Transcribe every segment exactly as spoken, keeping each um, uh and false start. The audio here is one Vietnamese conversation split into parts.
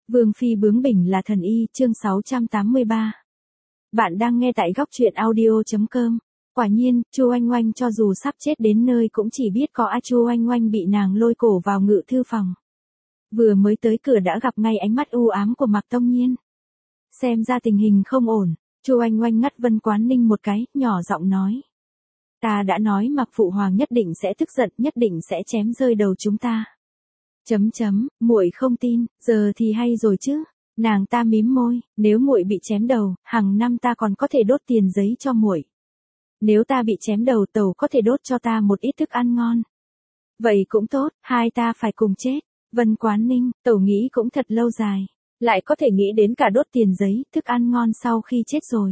Vương phi bướng bỉnh là thần y, chương sáu trăm tám mươi ba. Bạn đang nghe tại góc truyện audio chấm com. Quả nhiên, Chu Oanh Oanh cho dù sắp chết đến nơi cũng chỉ biết có ai. Chu Oanh Oanh bị nàng lôi cổ vào ngự thư phòng. Vừa mới tới cửa đã gặp ngay ánh mắt u ám của Mạc Tông Nhiên. Xem ra tình hình không ổn, Chu Oanh Oanh ngắt Vân Quán Ninh một cái, nhỏ giọng nói. Ta đã nói Mạc Phụ Hoàng nhất định sẽ tức giận, nhất định sẽ chém rơi đầu chúng ta. Chấm chấm, muội không tin, giờ thì hay rồi chứ. Nàng ta mím môi, nếu muội bị chém đầu, hàng năm ta còn có thể đốt tiền giấy cho muội. Nếu ta bị chém đầu, tẩu có thể đốt cho ta một ít thức ăn ngon. Vậy cũng tốt, hai ta phải cùng chết. Vân Quán Ninh, tẩu nghĩ cũng thật lâu dài, lại có thể nghĩ đến cả đốt tiền giấy, thức ăn ngon sau khi chết rồi.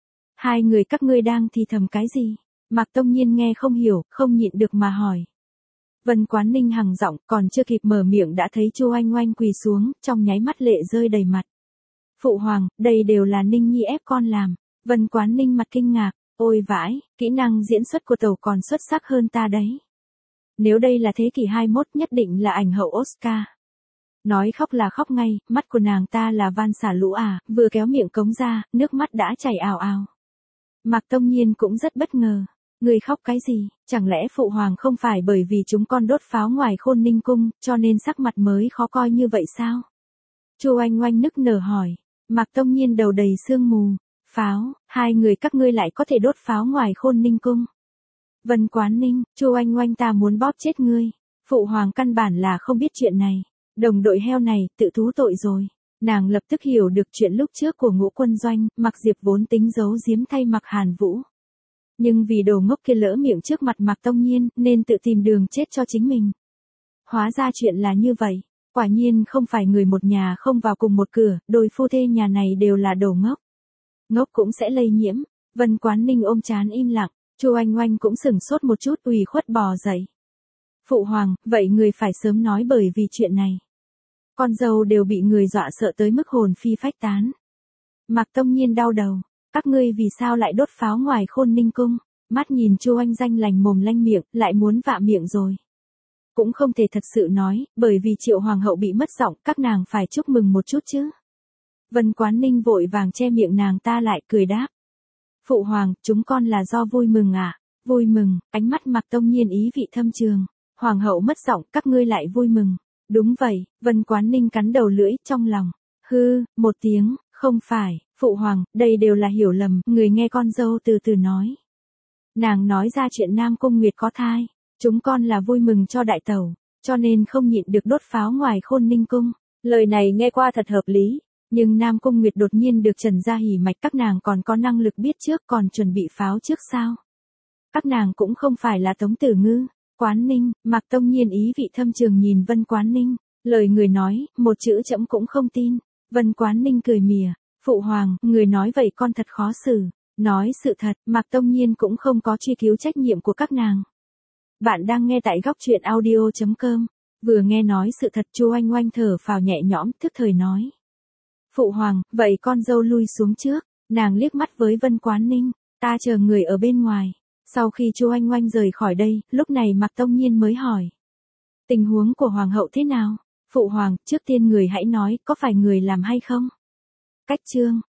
Hai người các ngươi đang thì thầm cái gì? Mạc Tông Nhiên nghe không hiểu, không nhịn được mà hỏi. Vân Quán Ninh hằng giọng, còn chưa kịp mở miệng đã thấy Chu Oanh Oanh quỳ xuống, trong nháy mắt lệ rơi đầy mặt. Phụ hoàng, đây đều là Ninh Nhi ép con làm. Vân Quán Ninh mặt kinh ngạc, ôi vãi, kỹ năng diễn xuất của tẩu còn xuất sắc hơn ta đấy. Nếu đây là thế kỷ hai mươi mốt nhất định là ảnh hậu Oscar. Nói khóc là khóc ngay, mắt của nàng ta là van xả lũ à, vừa kéo miệng cống ra, nước mắt đã chảy ào ào. Mạc Tông Nhiên cũng rất bất ngờ. Người khóc cái gì, chẳng lẽ phụ hoàng không phải bởi vì chúng con đốt pháo ngoài Khôn Ninh cung, cho nên sắc mặt mới khó coi như vậy sao? Chu Oanh Oanh nức nở hỏi. Mạc Tông Nhiên đầu đầy sương mù. Pháo, hai người các ngươi lại có thể đốt pháo ngoài Khôn Ninh cung. Vân Quán Ninh, Chu Oanh Oanh ta muốn bóp chết ngươi. Phụ hoàng căn bản là không biết chuyện này. Đồng đội heo này, tự thú tội rồi. Nàng lập tức hiểu được chuyện lúc trước của Ngũ Quân Doanh, Mạc Diệp vốn tính giấu giếm thay Mạc Hàn Vũ. Nhưng vì đồ ngốc kia lỡ miệng trước mặt Mạc Tông Nhiên, nên tự tìm đường chết cho chính mình. Hóa ra chuyện là như vậy. Quả nhiên không phải người một nhà không vào cùng một cửa, đôi phu thê nhà này đều là đồ ngốc. Ngốc cũng sẽ lây nhiễm. Vân Quán Ninh ôm trán im lặng, Chu Oanh Oanh cũng sửng sốt một chút, ủy khuất bò dậy. Phụ hoàng, vậy người phải sớm nói bởi vì chuyện này. Con dâu đều bị người dọa sợ tới mức hồn phi phách tán. Mạc Tông Nhiên đau đầu. Các ngươi vì sao lại đốt pháo ngoài Khôn Ninh cung? Mắt nhìn Chu Oanh danh lành mồm lanh miệng, lại muốn vạ miệng rồi. Cũng không thể thật sự nói, bởi vì Triệu Hoàng hậu bị mất giọng, các nàng phải chúc mừng một chút chứ. Vân Quán Ninh vội vàng che miệng nàng ta lại, cười đáp. Phụ hoàng, chúng con là do vui mừng à? Vui mừng, ánh mắt Mạc Tông Nhiên ý vị thâm trường. Hoàng hậu mất giọng, các ngươi lại vui mừng. Đúng vậy, Vân Quán Ninh cắn đầu lưỡi, trong lòng. Hư, một tiếng, không phải. Phụ hoàng, đây đều là hiểu lầm, người nghe con dâu từ từ nói. Nàng nói ra chuyện Nam Cung Nguyệt có thai, chúng con là vui mừng cho đại tẩu, cho nên không nhịn được đốt pháo ngoài Khôn Ninh cung. Lời này nghe qua thật hợp lý, nhưng Nam Cung Nguyệt đột nhiên được trần ra hỉ mạch, các nàng còn có năng lực biết trước, còn chuẩn bị pháo trước sao? Các nàng cũng không phải là Tống Tử Ngư. Quán Ninh, Mạc Tông Nhiên ý vị thâm trường nhìn Vân Quán Ninh, lời người nói, một chữ trẫm cũng không tin. Vân Quán Ninh cười mỉa. Phụ hoàng, người nói vậy con thật khó xử. Nói sự thật, Mạc Tông Nhiên cũng không có truy cứu trách nhiệm của các nàng. Bạn đang nghe tại góc truyện audio chấm com. Vừa nghe nói sự thật, Chu Oanh Oanh thở phào nhẹ nhõm, thức thời nói. Phụ hoàng, vậy con dâu lui xuống trước. Nàng liếc mắt với Vân Quán Ninh, ta chờ người ở bên ngoài. Sau khi Chu Oanh Oanh rời khỏi đây, lúc này Mạc Tông Nhiên mới hỏi. Tình huống của hoàng hậu thế nào? Phụ hoàng, trước tiên người hãy nói, có phải người làm hay không? Cách chương.